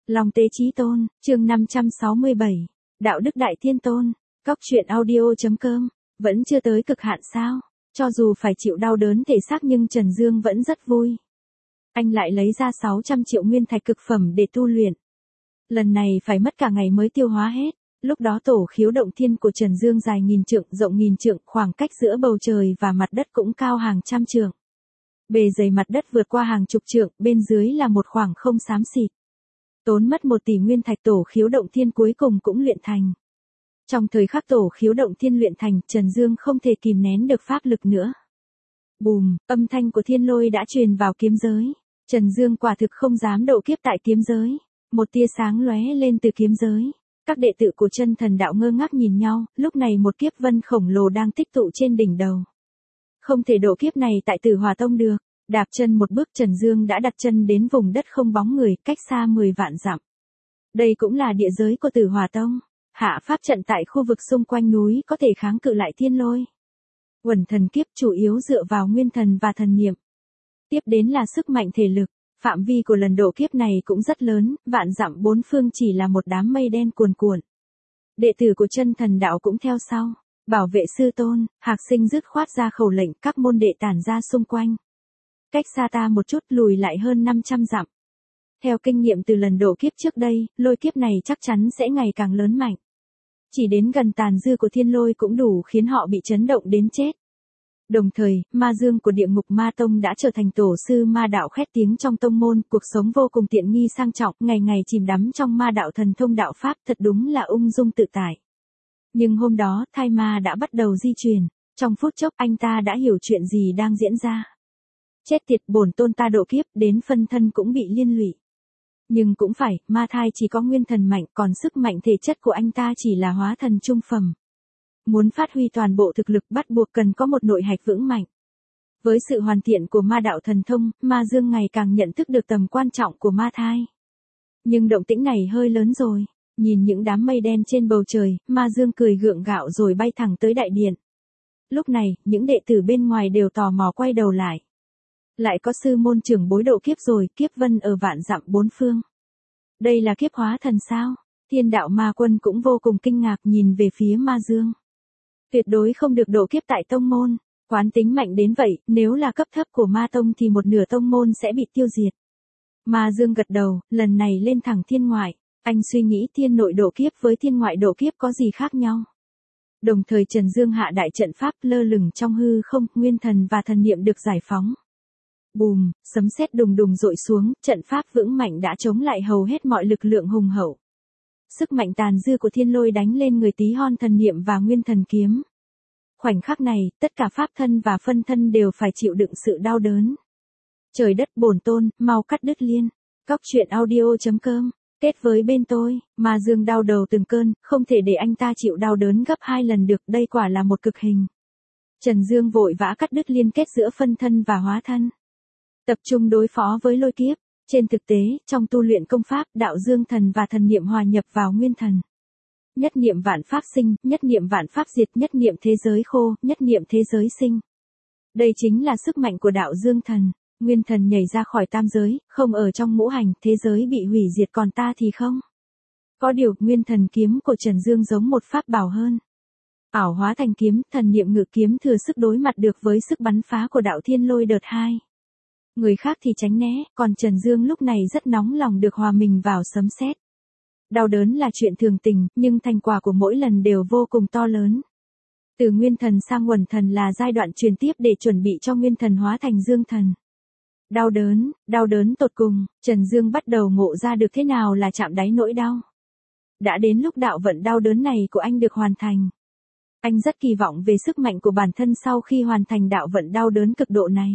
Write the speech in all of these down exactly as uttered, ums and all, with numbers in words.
Long Tế Chí Tôn, chương năm trăm sáu mươi bảy. Đạo đức Đại Thiên Tôn. Cóc truyện audio.com. Vẫn chưa tới cực hạn sao? Cho dù phải chịu đau đớn thể xác nhưng Trần Dương vẫn rất vui. Anh lại lấy ra sáu trăm triệu nguyên thạch cực phẩm để tu luyện. Lần này phải mất cả ngày mới tiêu hóa hết. Lúc đó tổ khiếu động thiên của Trần Dương dài nghìn trượng, rộng nghìn trượng, khoảng cách giữa bầu trời và mặt đất cũng cao hàng trăm trượng. Bề dày mặt đất vượt qua hàng chục trượng, bên dưới là một khoảng không xám xịt. Tốn mất một tỷ nguyên thạch tổ khiếu động thiên cuối cùng cũng luyện thành. Trong thời khắc tổ khiếu động thiên luyện thành, Trần Dương không thể kìm nén được pháp lực nữa. Bùm, âm thanh của thiên lôi đã truyền vào kiếm giới. Trần Dương quả thực không dám độ kiếp tại kiếm giới. Một tia sáng lóe lên từ kiếm giới. Các đệ tử của Chân Thần Đạo ngơ ngác nhìn nhau, lúc này một kiếp vân khổng lồ đang tích tụ trên đỉnh đầu. Không thể độ kiếp này tại Tử Hỏa Tông được. Đạp chân một bước Trần Dương đã đặt chân đến vùng đất không bóng người, cách xa mười vạn dặm. Đây cũng là địa giới của Tử Hỏa Tông. Hạ pháp trận tại khu vực xung quanh núi có thể kháng cự lại thiên lôi. Uẩn thần kiếp chủ yếu dựa vào nguyên thần và thần niệm. Tiếp đến là sức mạnh thể lực. Phạm vi của lần độ kiếp này cũng rất lớn, vạn dặm bốn phương chỉ là một đám mây đen cuồn cuộn. Đệ tử của Chân Thần Đạo cũng theo sau. Bảo vệ sư tôn, Hạc Sinh dứt khoát ra khẩu lệnh, các môn đệ tản ra xung quanh. Cách xa ta một chút, lùi lại hơn năm trăm dặm. Theo kinh nghiệm từ lần độ kiếp trước đây, lôi kiếp này chắc chắn sẽ ngày càng lớn mạnh. Chỉ đến gần tàn dư của thiên lôi cũng đủ khiến họ bị chấn động đến chết. Đồng thời, ma dương của địa ngục ma tông đã trở thành tổ sư ma đạo khét tiếng trong tông môn, cuộc sống vô cùng tiện nghi sang trọng, ngày ngày chìm đắm trong ma đạo thần thông đạo pháp, thật đúng là ung dung tự tại. Nhưng hôm đó, thai ma đã bắt đầu di chuyển, trong phút chốc anh ta đã hiểu chuyện gì đang diễn ra. Chết tiệt, bổn tôn ta độ kiếp, đến phân thân cũng bị liên lụy. Nhưng cũng phải, ma thai chỉ có nguyên thần mạnh, còn sức mạnh thể chất của anh ta chỉ là hóa thần trung phẩm. Muốn phát huy toàn bộ thực lực bắt buộc cần có một nội hạch vững mạnh. Với sự hoàn thiện của ma đạo thần thông, ma dương ngày càng nhận thức được tầm quan trọng của ma thai. Nhưng động tĩnh này hơi lớn rồi. Nhìn những đám mây đen trên bầu trời, ma dương cười gượng gạo rồi bay thẳng tới đại điện. Lúc này, những đệ tử bên ngoài đều tò mò quay đầu lại. Lại có sư môn trưởng bối độ kiếp rồi, kiếp vân ở vạn dặm bốn phương. Đây là kiếp hóa thần sao? Thiên đạo ma quân cũng vô cùng kinh ngạc nhìn về phía ma dương. Tuyệt đối không được độ kiếp tại tông môn. Quán tính mạnh đến vậy, nếu là cấp thấp của ma tông thì một nửa tông môn sẽ bị tiêu diệt. Ma dương gật đầu, lần này lên thẳng thiên ngoại. Anh suy nghĩ thiên nội độ kiếp với thiên ngoại độ kiếp có gì khác nhau. Đồng thời Trần Dương hạ đại trận pháp lơ lửng trong hư không, nguyên thần và thần niệm được giải phóng. Bùm, sấm sét đùng đùng dội xuống, trận pháp vững mạnh đã chống lại hầu hết mọi lực lượng hùng hậu. Sức mạnh tàn dư của thiên lôi đánh lên người Tí Hon thần niệm và nguyên thần kiếm. Khoảnh khắc này, tất cả pháp thân và phân thân đều phải chịu đựng sự đau đớn. Trời đất bổn tôn, mau cắt đứt liên. Cóc truyện audio.com. Kết với bên tôi, ma dương đau đầu từng cơn, không thể để anh ta chịu đau đớn gấp hai lần được, đây quả là một cực hình. Trần Dương vội vã cắt đứt liên kết giữa phân thân và hóa thân. Tập trung đối phó với lôi kiếp. Trên thực tế, trong tu luyện công pháp, đạo dương thần và thần niệm hòa nhập vào nguyên thần. Nhất niệm vạn pháp sinh, nhất niệm vạn pháp diệt, nhất niệm thế giới khô, nhất niệm thế giới sinh. Đây chính là sức mạnh của đạo dương thần. Nguyên thần nhảy ra khỏi tam giới, không ở trong ngũ hành, thế giới bị hủy diệt còn ta thì không. Có điều, nguyên thần kiếm của Trần Dương giống một pháp bảo hơn. Ảo hóa thành kiếm, thần niệm ngự kiếm thừa sức đối mặt được với sức bắn phá của đạo thiên lôi đợt hai. Người khác thì tránh né, còn Trần Dương lúc này rất nóng lòng được hòa mình vào sấm sét. Đau đớn là chuyện thường tình, nhưng thành quả của mỗi lần đều vô cùng to lớn. Từ nguyên thần sang uẩn thần là giai đoạn truyền tiếp để chuẩn bị cho nguyên thần hóa thành dương thần. Đau đớn, đau đớn tột cùng, Trần Dương bắt đầu ngộ ra được thế nào là chạm đáy nỗi đau. Đã đến lúc đạo vận đau đớn này của anh được hoàn thành. Anh rất kỳ vọng về sức mạnh của bản thân sau khi hoàn thành đạo vận đau đớn cực độ này.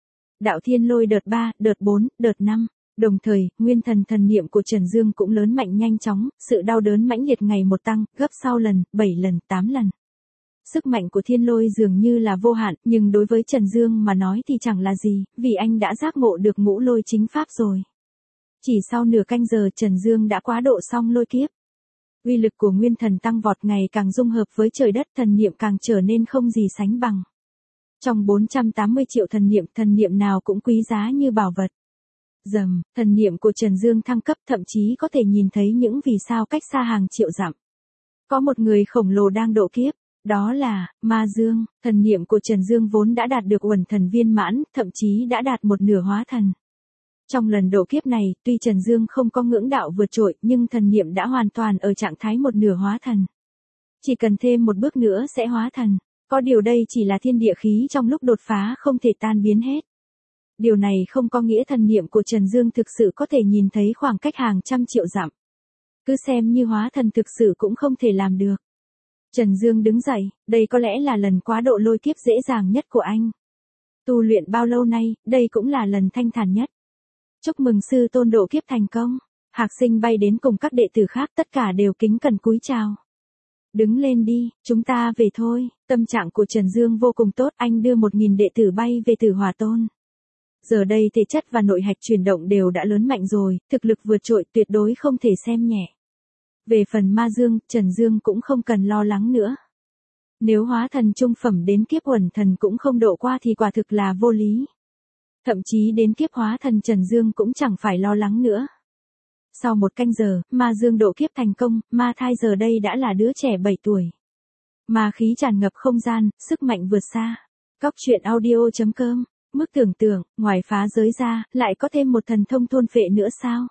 Đạo thiên lôi đợt ba, đợt bốn, đợt năm. Đồng thời, nguyên thần thần niệm của Trần Dương cũng lớn mạnh nhanh chóng, sự đau đớn mãnh liệt ngày một tăng, gấp sau lần, bảy lần, tám lần. Sức mạnh của thiên lôi dường như là vô hạn, nhưng đối với Trần Dương mà nói thì chẳng là gì, vì anh đã giác ngộ được ngũ lôi chính pháp rồi. Chỉ sau nửa canh giờ Trần Dương đã quá độ xong lôi kiếp. Uy lực của nguyên thần tăng vọt ngày càng dung hợp với trời đất, thần niệm càng trở nên không gì sánh bằng. Trong bốn trăm tám mươi triệu thần niệm, thần niệm nào cũng quý giá như bảo vật. Dầm, thần niệm của Trần Dương thăng cấp, thậm chí có thể nhìn thấy những vì sao cách xa hàng triệu dặm. Có một người khổng lồ đang độ kiếp, đó là Ma Dương. Thần niệm của Trần Dương vốn đã đạt được uẩn thần viên mãn, thậm chí đã đạt một nửa hóa thần. Trong lần độ kiếp này, tuy Trần Dương không có ngưỡng đạo vượt trội, nhưng thần niệm đã hoàn toàn ở trạng thái một nửa hóa thần. Chỉ cần thêm một bước nữa sẽ hóa thần. Có điều đây chỉ là thiên địa khí trong lúc đột phá không thể tan biến hết. Điều này không có nghĩa thần niệm của Trần Dương thực sự có thể nhìn thấy khoảng cách hàng trăm triệu dặm. Cứ xem như hóa thần thực sự cũng không thể làm được. Trần Dương đứng dậy, đây có lẽ là lần quá độ lôi kiếp dễ dàng nhất của anh. Tu luyện bao lâu nay, đây cũng là lần thanh thản nhất. Chúc mừng sư tôn độ kiếp thành công. Hạc Sinh bay đến cùng các đệ tử khác, tất cả đều kính cẩn cúi chào. Đứng lên đi, chúng ta về thôi. Tâm trạng của Trần Dương vô cùng tốt, anh đưa một nghìn đệ tử bay về Tử Hỏa Tôn. Giờ đây thể chất và nội hạch chuyển động đều đã lớn mạnh rồi, thực lực vượt trội tuyệt đối không thể xem nhẹ. Về phần Ma Dương, Trần Dương cũng không cần lo lắng nữa. Nếu hóa thần trung phẩm đến kiếp uẩn thần cũng không độ qua thì quả thực là vô lý. Thậm chí đến kiếp hóa thần Trần Dương cũng chẳng phải lo lắng nữa. Sau một canh giờ, Ma Dương độ kiếp thành công, Ma Thai giờ đây đã là đứa trẻ bảy tuổi. Ma khí tràn ngập không gian, sức mạnh vượt xa. Cóc truyện audio chấm com. Mức tưởng tượng, ngoài phá giới ra, lại có thêm một thần thông thôn phệ nữa sao?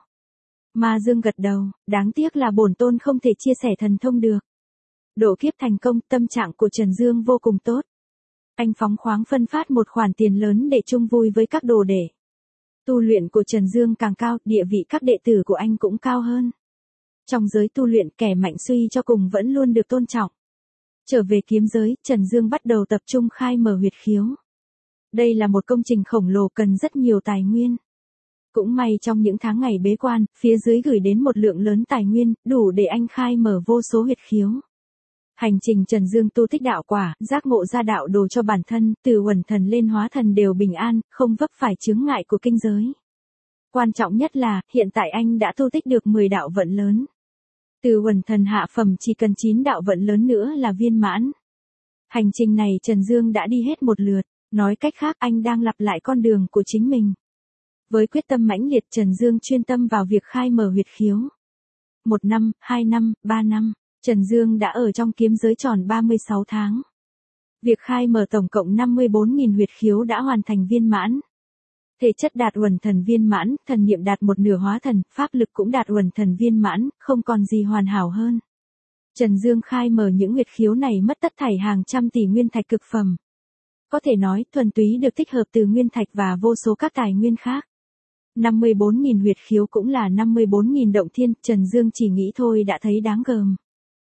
Ma Dương gật đầu, đáng tiếc là bổn tôn không thể chia sẻ thần thông được. Độ kiếp thành công, tâm trạng của Trần Dương vô cùng tốt. Anh phóng khoáng phân phát một khoản tiền lớn để chung vui với các đồ đệ. Tu luyện của Trần Dương càng cao, địa vị các đệ tử của anh cũng cao hơn. Trong giới tu luyện, kẻ mạnh suy cho cùng vẫn luôn được tôn trọng. Trở về kiếm giới, Trần Dương bắt đầu tập trung khai mở huyệt khiếu. Đây là một công trình khổng lồ cần rất nhiều tài nguyên. Cũng may trong những tháng ngày bế quan, phía dưới gửi đến một lượng lớn tài nguyên, đủ để anh khai mở vô số huyệt khiếu. Hành trình Trần Dương tu tích đạo quả, giác ngộ ra đạo đồ cho bản thân, từ uẩn thần lên hóa thần đều bình an, không vấp phải chướng ngại của kinh giới. Quan trọng nhất là, hiện tại anh đã tu tích được mười đạo vận lớn. Từ uẩn thần hạ phẩm chỉ cần chín đạo vận lớn nữa là viên mãn. Hành trình này Trần Dương đã đi hết một lượt, nói cách khác anh đang lặp lại con đường của chính mình. Với quyết tâm mãnh liệt Trần Dương chuyên tâm vào việc khai mở huyệt khiếu. Một năm, hai năm, ba năm, Trần Dương đã ở trong kiếm giới tròn ba mươi sáu tháng. Việc khai mở tổng cộng năm mươi bốn nghìn huyệt khiếu đã hoàn thành viên mãn. Thể chất đạt uẩn thần viên mãn, thần niệm đạt một nửa hóa thần, pháp lực cũng đạt uẩn thần viên mãn, không còn gì hoàn hảo hơn. Trần Dương khai mở những huyệt khiếu này mất tất thảy hàng trăm tỷ nguyên thạch cực phẩm. Có thể nói, thuần túy được tích hợp từ nguyên thạch và vô số các tài nguyên khác. năm mươi bốn nghìn huyệt khiếu cũng là năm mươi bốn nghìn động thiên, Trần Dương chỉ nghĩ thôi đã thấy đáng gờm.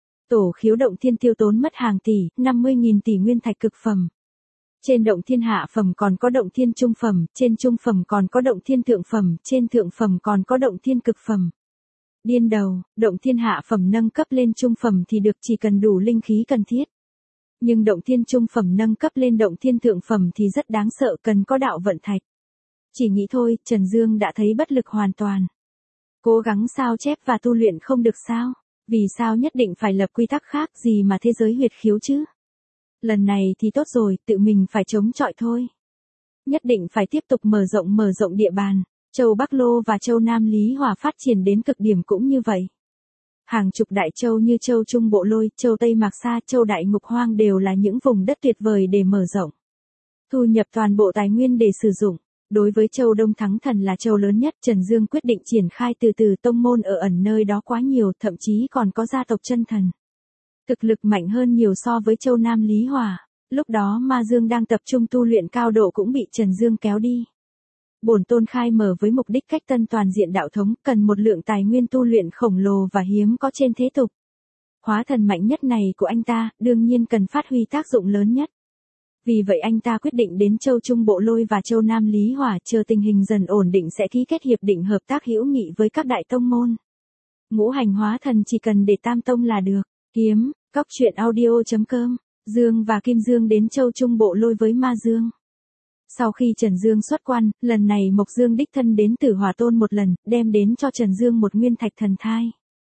Tổ khiếu động thiên tiêu tốn mất hàng tỷ, năm mươi nghìn tỷ nguyên thạch cực phẩm. Trên động thiên hạ phẩm còn có động thiên trung phẩm, trên trung phẩm còn có động thiên thượng phẩm, trên thượng phẩm còn có động thiên cực phẩm. Điên đầu, động thiên hạ phẩm nâng cấp lên trung phẩm thì được chỉ cần đủ linh khí cần thiết. Nhưng động thiên trung phẩm nâng cấp lên động thiên thượng phẩm thì rất đáng sợ, cần có đạo vận thạch. Chỉ nghĩ thôi, Trần Dương đã thấy bất lực hoàn toàn. Cố gắng sao chép và tu luyện không được sao? Vì sao nhất định phải lập quy tắc khác gì mà thế giới huyệt khiếu chứ? Lần này thì tốt rồi, tự mình phải chống chọi thôi. Nhất định phải tiếp tục mở rộng mở rộng địa bàn. Châu Bắc Lô và châu Nam Lý Hòa phát triển đến cực điểm cũng như vậy. Hàng chục đại châu như châu Trung Bộ Lôi, châu Tây Mạc Sa, châu Đại Ngục Hoang đều là những vùng đất tuyệt vời để mở rộng. Thu nhập toàn bộ tài nguyên để sử dụng. Đối với châu Đông Thắng Thần là châu lớn nhất, Trần Dương quyết định triển khai từ từ, tông môn ở ẩn nơi đó quá nhiều, thậm chí còn có gia tộc chân thần. Thực lực mạnh hơn nhiều so với châu Nam Lý Hòa. Lúc đó Ma Dương đang tập trung tu luyện cao độ cũng bị Trần Dương kéo đi. Bổn tôn khai mở với mục đích cách tân toàn diện đạo thống, cần một lượng tài nguyên tu luyện khổng lồ và hiếm có trên thế tục. Hóa thần mạnh nhất này của anh ta, đương nhiên cần phát huy tác dụng lớn nhất. Vì vậy anh ta quyết định đến châu Trung Bộ Lôi và châu Nam Lý Hòa, chờ tình hình dần ổn định sẽ ký kết hiệp định hợp tác hữu nghị với các đại tông môn. Ngũ hành hóa thần chỉ cần để tam tông là được. Kiếm, cóc truyện audio chấm com, Dương và Kim Dương đến châu Trung Bộ Lôi với Ma Dương. Sau khi Trần Dương xuất quan, lần này Mộc Dương đích thân đến Tử Hỏa Tôn một lần, đem đến cho Trần Dương một nguyên thạch thần thai.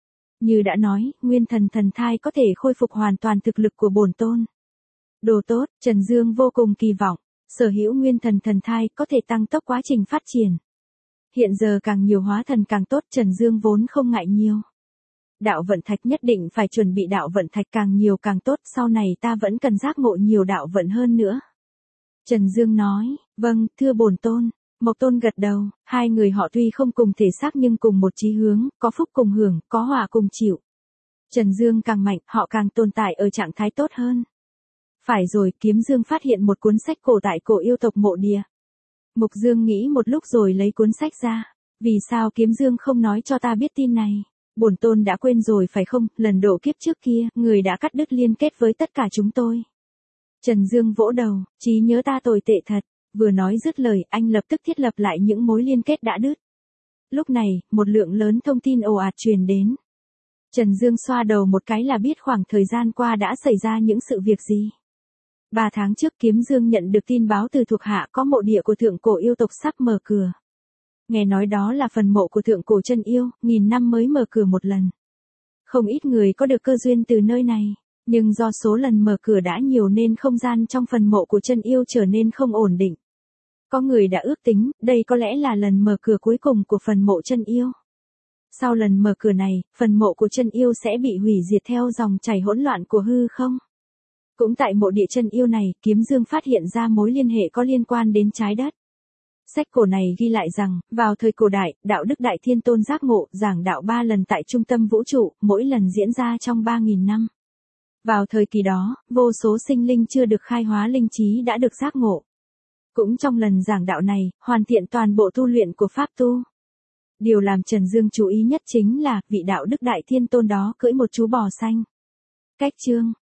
Như đã nói, nguyên thần thần thai có thể khôi phục hoàn toàn thực lực của bổn tôn. Đồ tốt, Trần Dương vô cùng kỳ vọng, sở hữu nguyên thần thần thai có thể tăng tốc quá trình phát triển. Hiện giờ càng nhiều hóa thần càng tốt, Trần Dương vốn không ngại nhiều. Đạo vận thạch nhất định phải chuẩn bị đạo vận thạch càng nhiều càng tốt, sau này ta vẫn cần giác ngộ nhiều đạo vận hơn nữa. Trần Dương nói, vâng, thưa bổn tôn. Mộc Tôn gật đầu, hai người họ tuy không cùng thể xác nhưng cùng một chí hướng, có phúc cùng hưởng, có họa cùng chịu. Trần Dương càng mạnh, họ càng tồn tại ở trạng thái tốt hơn. Phải rồi, Kiếm Dương phát hiện một cuốn sách cổ tại cổ yêu tộc mộ địa. Mục Dương nghĩ một lúc rồi lấy cuốn sách ra. Vì sao Kiếm Dương không nói cho ta biết tin này? Bổn tôn đã quên rồi phải không, lần độ kiếp trước kia, người đã cắt đứt liên kết với tất cả chúng tôi. Trần Dương vỗ đầu, trí nhớ ta tồi tệ thật. Vừa nói dứt lời, anh lập tức thiết lập lại những mối liên kết đã đứt. Lúc này, một lượng lớn thông tin ồ ạt truyền đến. Trần Dương xoa đầu một cái là biết khoảng thời gian qua đã xảy ra những sự việc gì. Ba tháng trước Kiếm Dương nhận được tin báo từ thuộc hạ có mộ địa của thượng cổ yêu tộc sắp mở cửa. Nghe nói đó là phần mộ của thượng cổ chân yêu, nghìn năm mới mở cửa một lần. Không ít người có được cơ duyên từ nơi này, nhưng do số lần mở cửa đã nhiều nên không gian trong phần mộ của chân yêu trở nên không ổn định. Có người đã ước tính, đây có lẽ là lần mở cửa cuối cùng của phần mộ chân yêu. Sau lần mở cửa này, phần mộ của chân yêu sẽ bị hủy diệt theo dòng chảy hỗn loạn của hư không. Cũng tại mộ địa chân yêu này, Kiếm Dương phát hiện ra mối liên hệ có liên quan đến trái đất. Sách cổ này ghi lại rằng, vào thời cổ đại, đạo đức Đại Thiên Tôn giác ngộ, giảng đạo ba lần tại trung tâm vũ trụ, mỗi lần diễn ra trong ba nghìn năm. Vào thời kỳ đó, vô số sinh linh chưa được khai hóa linh trí đã được giác ngộ. Cũng trong lần giảng đạo này, hoàn thiện toàn bộ tu luyện của Pháp tu. Điều làm Trần Dương chú ý nhất chính là, vị đạo đức Đại Thiên Tôn đó cưỡi một chú bò xanh. Cách chương